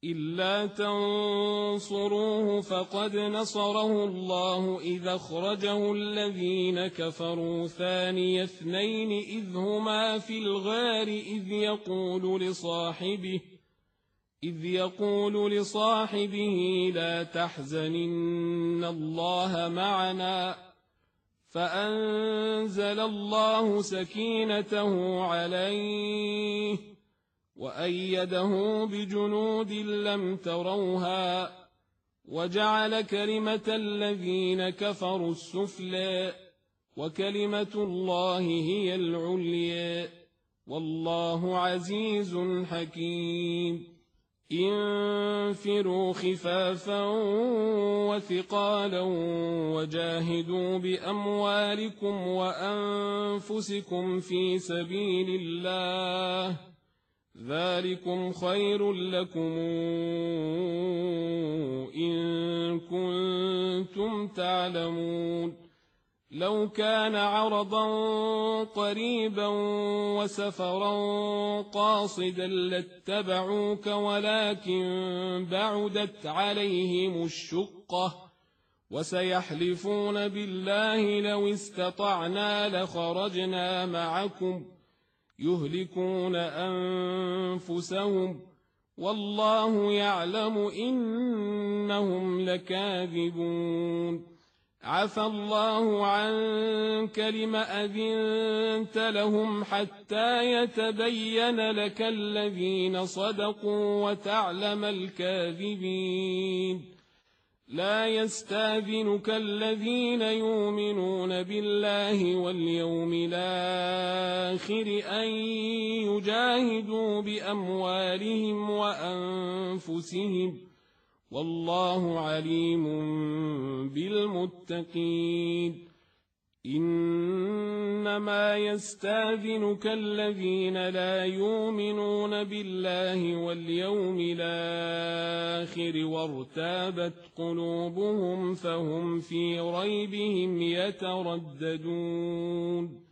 إلا تنصروه فقد نصره الله إذ أخرجه الذين كفروا ثاني اثنين إذ هما في الغار إذ يقول لصاحبه لا تحزن إن الله معنا فأنزل الله سكينته عليه وأيده بجنود لم تروها وجعل كلمة الذين كفروا السفلى وكلمة الله هي العليا والله عزيز حكيم انفروا خفافا وثقالا وجاهدوا بأموالكم وأنفسكم في سبيل الله ذلكم خير لكم إن كنتم تعلمون لو كان عرضا قريبا وسفرا قاصدا لاتبعوك ولكن بعدت عليهم الشقة وسيحلفون بالله لو استطعنا لخرجنا معكم يهلكون أنفسهم والله يعلم إنهم لكاذبون عفى الله عنك لم أذنت لهم حتى يتبين لك الذين صدقوا وتعلم الكاذبين لا يستاذنك الذين يؤمنون بالله واليوم الآخر أن يجاهدوا بأموالهم وأنفسهم والله عليم بالمتقين إنما يستاذنك الذين لا يؤمنون بالله واليوم الآخر وارتابت قلوبهم فهم في ريبهم يترددون